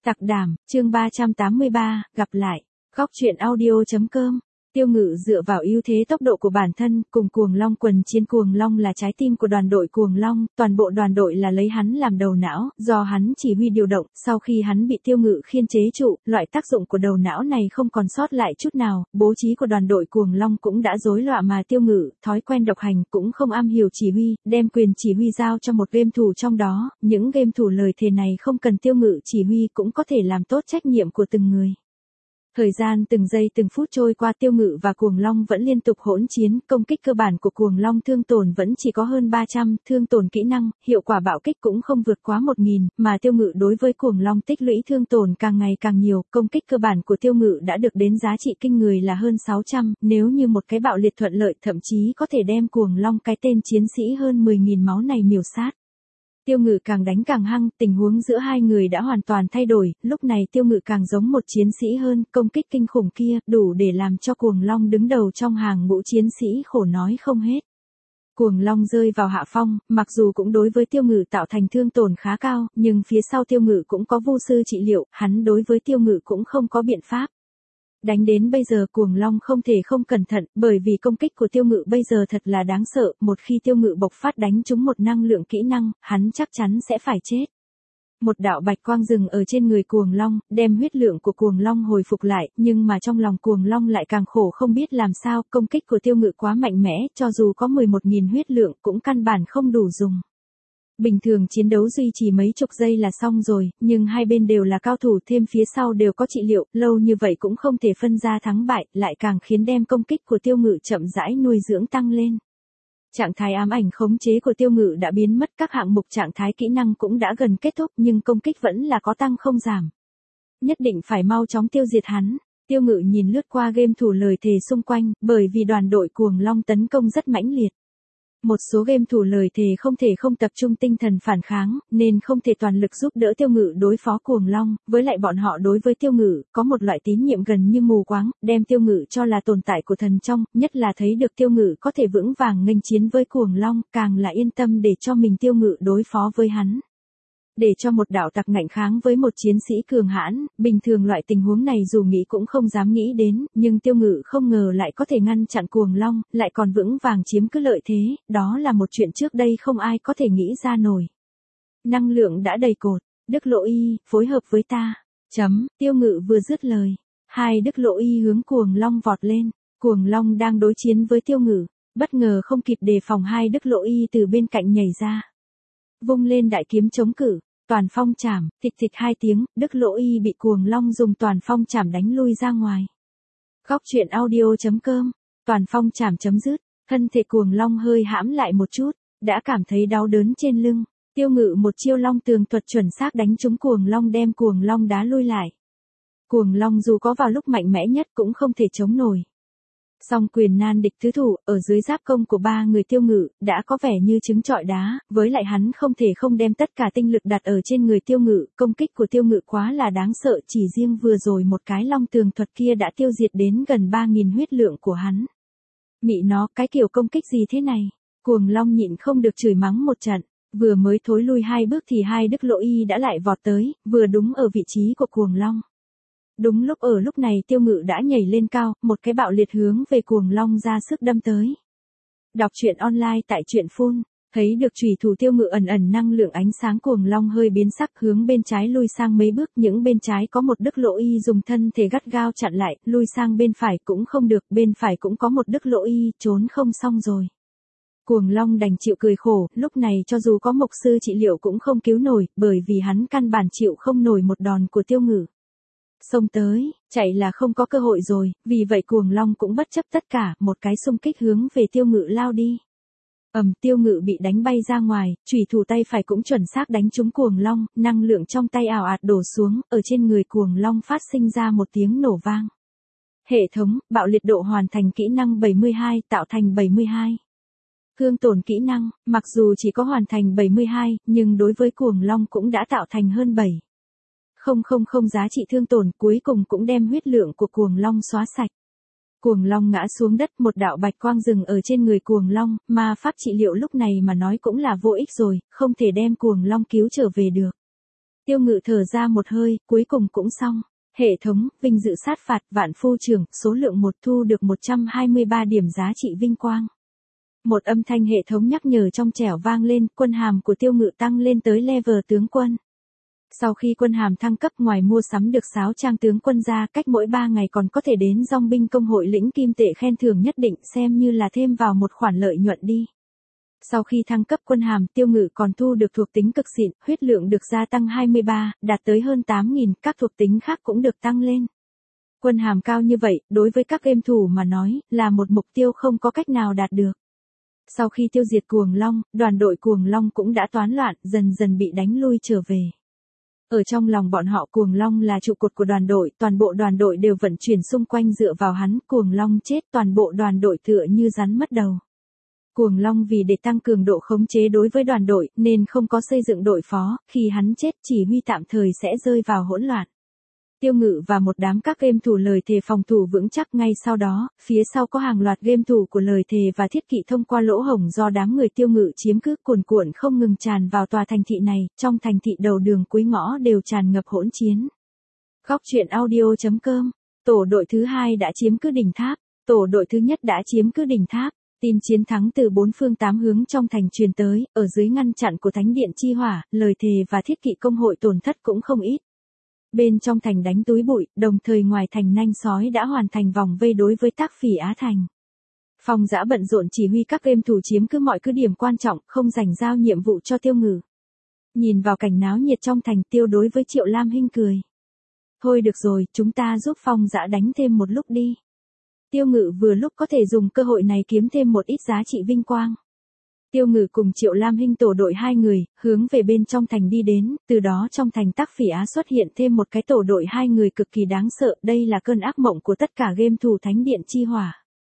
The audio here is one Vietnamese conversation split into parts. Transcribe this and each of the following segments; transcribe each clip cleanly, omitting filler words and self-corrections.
Tặc đảm, chương 383, gặp lại. Góc truyện audio.com. Tiêu Ngự dựa vào ưu thế tốc độ của bản thân, cùng Cuồng Long quần chiến. Cuồng Long là trái tim của đoàn đội Cuồng Long, toàn bộ đoàn đội là lấy hắn làm đầu não, do hắn chỉ huy điều động. Sau khi hắn bị Tiêu Ngự khiên chế trụ, loại tác dụng của đầu não này không còn sót lại chút nào, bố trí của đoàn đội Cuồng Long cũng đã rối loạn, mà Tiêu Ngự, thói quen độc hành, cũng không am hiểu chỉ huy, đem quyền chỉ huy giao cho một game thủ trong đó. Những game thủ lời thề này không cần Tiêu Ngự chỉ huy cũng có thể làm tốt trách nhiệm của từng người. Thời gian từng giây từng phút trôi qua, Tiêu Ngự và Cuồng Long vẫn liên tục hỗn chiến. Công kích cơ bản của Cuồng Long thương tổn vẫn chỉ có hơn 300, thương tổn kỹ năng, hiệu quả bạo kích cũng không vượt quá 1000, mà Tiêu Ngự đối với Cuồng Long tích lũy thương tổn càng ngày càng nhiều. Công kích cơ bản của Tiêu Ngự đã được đến giá trị kinh người là hơn 600, nếu như một cái bạo liệt thuận lợi thậm chí có thể đem Cuồng Long cái tên chiến sĩ hơn 10.000 máu này miểu sát. Tiêu Ngự càng đánh càng hăng, tình huống giữa hai người đã hoàn toàn thay đổi, lúc này Tiêu Ngự càng giống một chiến sĩ hơn, công kích kinh khủng kia, đủ để làm cho Cuồng Long đứng đầu trong hàng ngũ chiến sĩ khổ nói không hết. Cuồng Long rơi vào hạ phong, mặc dù cũng đối với Tiêu Ngự tạo thành thương tổn khá cao, nhưng phía sau Tiêu Ngự cũng có vu sư trị liệu, hắn đối với Tiêu Ngự cũng không có biện pháp. Đánh đến bây giờ Cuồng Long không thể không cẩn thận, bởi vì công kích của Tiêu Ngự bây giờ thật là đáng sợ, một khi Tiêu Ngự bộc phát đánh trúng một năng lượng kỹ năng, hắn chắc chắn sẽ phải chết. Một đạo bạch quang dừng ở trên người Cuồng Long, đem huyết lượng của Cuồng Long hồi phục lại, nhưng mà trong lòng Cuồng Long lại càng khổ không biết làm sao, công kích của Tiêu Ngự quá mạnh mẽ, cho dù có 11.000 huyết lượng cũng căn bản không đủ dùng. Bình thường chiến đấu duy trì mấy chục giây là xong rồi, nhưng hai bên đều là cao thủ, thêm phía sau đều có trị liệu, lâu như vậy cũng không thể phân ra thắng bại, lại càng khiến đem công kích của Tiêu Ngự chậm rãi nuôi dưỡng tăng lên. Trạng thái ám ảnh khống chế của Tiêu Ngự đã biến mất, các hạng mục trạng thái kỹ năng cũng đã gần kết thúc, nhưng công kích vẫn là có tăng không giảm. Nhất định phải mau chóng tiêu diệt hắn. Tiêu Ngự nhìn lướt qua game thủ lời thề xung quanh, bởi vì đoàn đội Cuồng Long tấn công rất mãnh liệt. Một số game thủ lời thề không thể không tập trung tinh thần phản kháng, nên không thể toàn lực giúp đỡ Tiêu Ngự đối phó Cuồng Long, với lại bọn họ đối với Tiêu Ngự, có một loại tín nhiệm gần như mù quáng, đem Tiêu Ngự cho là tồn tại của thần trong, nhất là thấy được Tiêu Ngự có thể vững vàng nghênh chiến với Cuồng Long, càng là yên tâm để cho mình Tiêu Ngự đối phó với hắn. Để cho một đạo tặc ngạnh kháng với một chiến sĩ cường hãn, bình thường loại tình huống này dù nghĩ cũng không dám nghĩ đến, nhưng Tiêu Ngự không ngờ lại có thể ngăn chặn Cuồng Long, lại còn vững vàng chiếm cứ lợi thế, đó là một chuyện trước đây không ai có thể nghĩ ra nổi. Năng lượng đã đầy cột, Đức Lộ Y, phối hợp với ta. Tiêu Ngự vừa dứt lời, hai Đức Lộ Y hướng Cuồng Long vọt lên, Cuồng Long đang đối chiến với Tiêu Ngự, bất ngờ không kịp đề phòng hai Đức Lộ Y từ bên cạnh nhảy ra. Vung lên đại kiếm chống cự. Toàn phong chảm, thịch thịch hai tiếng, Đức Lộ Y bị Cuồng Long dùng toàn phong chảm đánh lui ra ngoài. Góc truyện audio.com, toàn phong chảm chấm dứt, thân thể Cuồng Long hơi hãm lại một chút, đã cảm thấy đau đớn trên lưng. Tiêu Ngự một chiêu long tường thuật chuẩn xác đánh trúng Cuồng Long, đem Cuồng Long đá lui lại. Cuồng Long dù có vào lúc mạnh mẽ nhất cũng không thể chống nổi. Song quyền nan địch tứ thủ, ở dưới giáp công của ba người Tiêu Ngự, đã có vẻ như trứng trọi đá, với lại hắn không thể không đem tất cả tinh lực đặt ở trên người Tiêu Ngự, công kích của Tiêu Ngự quá là đáng sợ, chỉ riêng vừa rồi một cái long tường thuật kia đã tiêu diệt đến gần 3000 huyết lượng của hắn. Mị nó, cái kiểu công kích gì thế này? Cuồng Long nhịn không được chửi mắng một trận, vừa mới thối lui hai bước thì hai Đức Lộ Y đã lại vọt tới, vừa đúng ở vị trí của Cuồng Long. Đúng lúc ở lúc này Tiêu Ngự đã nhảy lên cao, một cái bạo liệt hướng về Cuồng Long ra sức đâm tới. Đọc truyện online tại truyện phun, thấy được chủy thủ Tiêu Ngự ẩn ẩn năng lượng ánh sáng, Cuồng Long hơi biến sắc hướng bên trái lui sang mấy bước, những bên trái có một Đức Lộ Y dùng thân thể gắt gao chặn lại, lui sang bên phải cũng không được, bên phải cũng có một Đức Lộ Y, trốn không xong rồi. Cuồng Long đành chịu cười khổ, lúc này cho dù có mộc sư trị liệu cũng không cứu nổi, bởi vì hắn căn bản chịu không nổi một đòn của Tiêu Ngự. Xông tới, chạy là không có cơ hội rồi, vì vậy Cuồng Long cũng bất chấp tất cả, một cái xung kích hướng về Tiêu Ngự lao đi. Tiêu Ngự bị đánh bay ra ngoài, chủy thủ tay phải cũng chuẩn xác đánh trúng Cuồng Long, năng lượng trong tay ào ạt đổ xuống, ở trên người Cuồng Long phát sinh ra một tiếng nổ vang. Hệ thống, bạo liệt độ hoàn thành kỹ năng 72, tạo thành 72. Thương tổn kỹ năng, mặc dù chỉ có hoàn thành 72, nhưng đối với Cuồng Long cũng đã tạo thành hơn 7. Không giá trị thương tổn, cuối cùng cũng đem huyết lượng của Cuồng Long xóa sạch. Cuồng Long ngã xuống đất, một đạo bạch quang rừng ở trên người Cuồng Long, mà pháp trị liệu lúc này mà nói cũng là vô ích rồi, không thể đem Cuồng Long cứu trở về được. Tiêu Ngự thở ra một hơi, cuối cùng cũng xong. Hệ thống, vinh dự sát phạt, vạn phu trưởng, số lượng 1 thu được 123 điểm giá trị vinh quang. Một âm thanh hệ thống nhắc nhở trong trẻo vang lên, quân hàm của Tiêu Ngự tăng lên tới level tướng quân. Sau khi quân hàm thăng cấp, ngoài mua sắm được sáo trang tướng quân ra, cách mỗi 3 ngày còn có thể đến dong binh công hội lĩnh kim tệ khen thưởng nhất định, xem như là thêm vào một khoản lợi nhuận đi. Sau khi thăng cấp quân hàm, Tiêu Ngự còn thu được thuộc tính cực xịn, huyết lượng được gia tăng 23, đạt tới hơn 8.000, các thuộc tính khác cũng được tăng lên. Quân hàm cao như vậy, đối với các game thủ mà nói, là một mục tiêu không có cách nào đạt được. Sau khi tiêu diệt Cuồng Long, đoàn đội Cuồng Long cũng đã toán loạn, dần dần bị đánh lui trở về. Ở trong lòng bọn họ, Cuồng Long là trụ cột của đoàn đội, toàn bộ đoàn đội đều vận chuyển xung quanh dựa vào hắn, Cuồng Long chết, toàn bộ đoàn đội tựa như rắn mất đầu. Cuồng Long vì để tăng cường độ khống chế đối với đoàn đội, nên không có xây dựng đội phó, khi hắn chết chỉ huy tạm thời sẽ rơi vào hỗn loạn. Tiêu Ngự và một đám các game thủ lời thề phòng thủ vững chắc, ngay sau đó, phía sau có hàng loạt game thủ của lời thề và thiết kỵ thông qua lỗ hổng do đám người Tiêu Ngự chiếm cứ cuồn cuộn không ngừng tràn vào tòa thành thị này, trong thành thị đầu đường cuối ngõ đều tràn ngập hỗn chiến. Góc truyện audio.com, tổ đội thứ 2 đã chiếm cứ đỉnh tháp, tổ đội thứ nhất đã chiếm cứ đỉnh tháp. Tin chiến thắng từ 4 phương 8 hướng trong thành truyền tới, ở dưới ngăn chặn của Thánh điện Chi Hỏa, lời thề và thiết kỵ công hội tổn thất cũng không ít. Bên trong thành đánh túi bụi, đồng thời ngoài thành nanh sói đã hoàn thành vòng vây đối với Tác Phỉ Á Thành. Phong Dã bận rộn chỉ huy các game thủ chiếm cứ mọi cứ điểm quan trọng, không dành giao nhiệm vụ cho Tiêu Ngự. Nhìn vào cảnh náo nhiệt trong thành, Tiêu đối với Triệu Lam Hinh cười. Thôi được rồi, chúng ta giúp Phong Dã đánh thêm một lúc đi. Tiêu Ngự vừa lúc có thể dùng cơ hội này kiếm thêm một ít giá trị vinh quang. Tiêu Ngự cùng Triệu Lam Hinh tổ đội 2 người, hướng về bên trong thành đi đến, từ đó trong thành Tác Phỉ Á xuất hiện thêm một cái tổ đội 2 người cực kỳ đáng sợ, đây là cơn ác mộng của tất cả game thủ Thánh điện Chi Hỏa.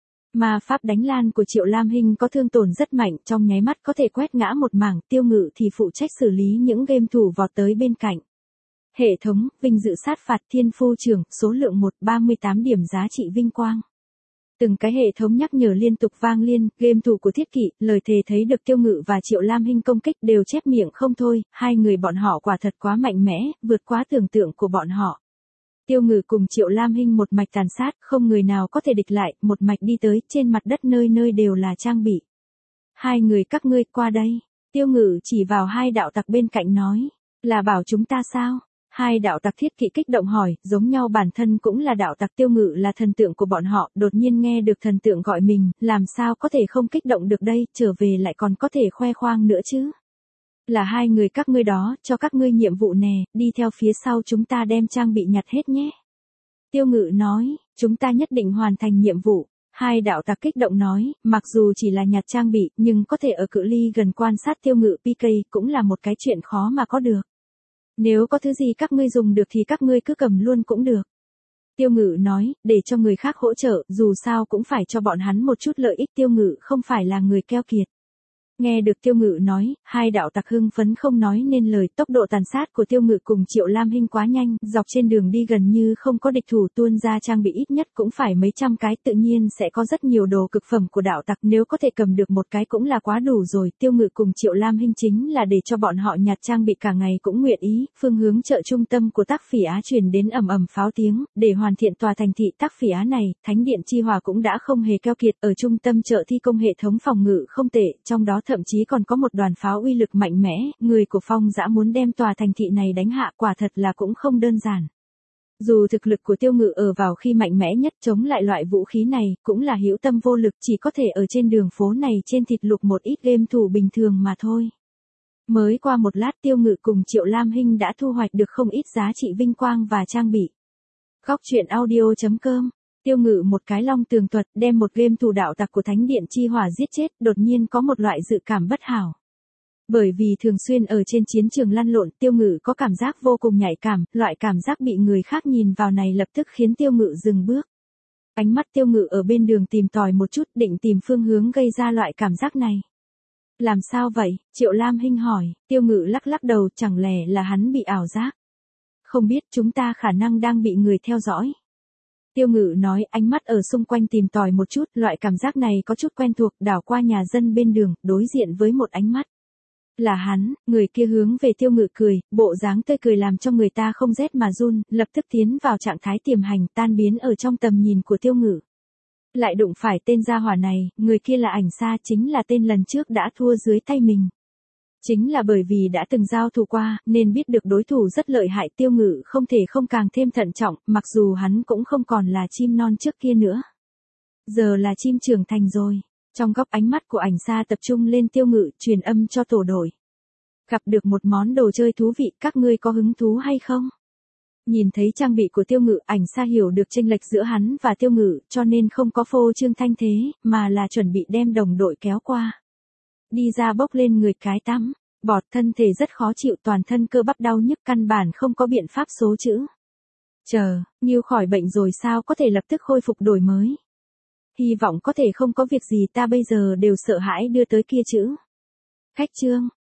Ma pháp đánh lan của Triệu Lam Hinh có thương tổn rất mạnh, trong nháy mắt có thể quét ngã một mảng, Tiêu Ngự thì phụ trách xử lý những game thủ vọt tới bên cạnh. Hệ thống, vinh dự sát phạt thiên phu trưởng, số lượng 138 điểm giá trị vinh quang. Từng cái hệ thống nhắc nhở liên tục vang lên, game thủ của thiết kỵ, lời thề thấy được Tiêu Ngự và Triệu Lam Hinh công kích đều chép miệng không thôi, hai người bọn họ quả thật quá mạnh mẽ, vượt quá tưởng tượng của bọn họ. Tiêu Ngự cùng Triệu Lam Hinh một mạch tàn sát, không người nào có thể địch lại, một mạch đi tới, trên mặt đất nơi nơi đều là trang bị. Hai người các ngươi qua đây. Tiêu Ngự chỉ vào hai đạo tặc bên cạnh nói, là bảo chúng ta sao? Hai đạo tặc thiết kỵ kích động hỏi, giống nhau bản thân cũng là đạo tặc. Tiêu Ngự là thần tượng của bọn họ, đột nhiên nghe được thần tượng gọi mình, làm sao có thể không kích động được đây, trở về lại còn có thể khoe khoang nữa chứ. Là hai người các ngươi đó, cho các ngươi nhiệm vụ nè, đi theo phía sau chúng ta đem trang bị nhặt hết nhé. Tiêu Ngự nói, chúng ta nhất định hoàn thành nhiệm vụ. Hai đạo tặc kích động nói, mặc dù chỉ là nhặt trang bị, nhưng có thể ở cự ly gần quan sát Tiêu Ngự PK cũng là một cái chuyện khó mà có được. Nếu có thứ gì các ngươi dùng được thì các ngươi cứ cầm luôn cũng được. Tiêu Ngự nói, để cho người khác hỗ trợ, dù sao cũng phải cho bọn hắn một chút lợi ích. Tiêu Ngự không phải là người keo kiệt. Nghe được Tiêu Ngự nói, hai đạo tặc hưng phấn không nói nên lời, tốc độ tàn sát của Tiêu Ngự cùng Triệu Lam Hinh quá nhanh, dọc trên đường đi gần như không có địch thủ, tuôn ra trang bị ít nhất cũng phải mấy trăm cái, tự nhiên sẽ có rất nhiều đồ cực phẩm của đạo tặc, nếu có thể cầm được một cái cũng là quá đủ rồi. Tiêu Ngự cùng Triệu Lam Hinh chính là để cho bọn họ nhặt trang bị cả ngày cũng nguyện ý. Phương hướng chợ trung tâm của Tác Phỉ Á truyền đến ầm ầm pháo tiếng, để hoàn thiện tòa thành thị Tác Phỉ Á này, Thánh điện Chi Hỏa cũng đã không hề keo kiệt, ở trung tâm chợ thi công hệ thống phòng ngự không tệ, trong đó thậm chí còn có một đoàn pháo uy lực mạnh mẽ, người của Phong Dã muốn đem tòa thành thị này đánh hạ, quả thật là cũng không đơn giản. Dù thực lực của Tiêu Ngự ở vào khi mạnh mẽ nhất chống lại loại vũ khí này, cũng là hữu tâm vô lực, chỉ có thể ở trên đường phố này trên thịt lục một ít game thủ bình thường mà thôi. Mới qua một lát, Tiêu Ngự cùng Triệu Lam Hinh đã thu hoạch được không ít giá trị vinh quang và trang bị. Góc truyện audio.com, Tiêu Ngự một cái long tường thuật đem một game thủ đạo tặc của Thánh điện Chi Hỏa giết chết, đột nhiên có một loại dự cảm bất hảo. Bởi vì thường xuyên ở trên chiến trường lăn lộn, Tiêu Ngự có cảm giác vô cùng nhạy cảm, loại cảm giác bị người khác nhìn vào này lập tức khiến Tiêu Ngự dừng bước. Ánh mắt Tiêu Ngự ở bên đường tìm tòi một chút, định tìm phương hướng gây ra loại cảm giác này. Làm sao vậy? Triệu Lam Hinh hỏi. Tiêu Ngự lắc lắc đầu, chẳng lẽ là hắn bị ảo giác? Không biết, chúng ta khả năng đang bị người theo dõi. Tiêu Ngự nói, ánh mắt ở xung quanh tìm tòi một chút, loại cảm giác này có chút quen thuộc, đảo qua nhà dân bên đường, đối diện với một ánh mắt. Là hắn, người kia hướng về Tiêu Ngự cười, bộ dáng tươi cười làm cho người ta không rét mà run, lập tức tiến vào trạng thái tiềm hành tan biến ở trong tầm nhìn của Tiêu Ngự. Lại đụng phải tên gia hỏa này, người kia là Ảnh Sa, chính là tên lần trước đã thua dưới tay mình. Chính là bởi vì đã từng giao thủ qua, nên biết được đối thủ rất lợi hại. Tiêu Ngự không thể không càng thêm thận trọng, mặc dù hắn cũng không còn là chim non trước kia nữa. Giờ là chim trưởng thành rồi. Trong góc ánh mắt của Ảnh Sa tập trung lên Tiêu Ngự, truyền âm cho tổ đội. Gặp được một món đồ chơi thú vị, các ngươi có hứng thú hay không? Nhìn thấy trang bị của Tiêu Ngự, Ảnh Sa hiểu được chênh lệch giữa hắn và Tiêu Ngự, cho nên không có phô trương thanh thế, mà là chuẩn bị đem đồng đội kéo qua. Đi ra bốc lên người cái tắm, bọt, thân thể rất khó chịu, toàn thân cơ bắp đau nhức, căn bản không có biện pháp số chữ. Chờ, Nghiêu khỏi bệnh rồi sao có thể lập tức khôi phục đổi mới? Hy vọng có thể không có việc gì, ta bây giờ đều sợ hãi đưa tới kia chữ. Khách trương,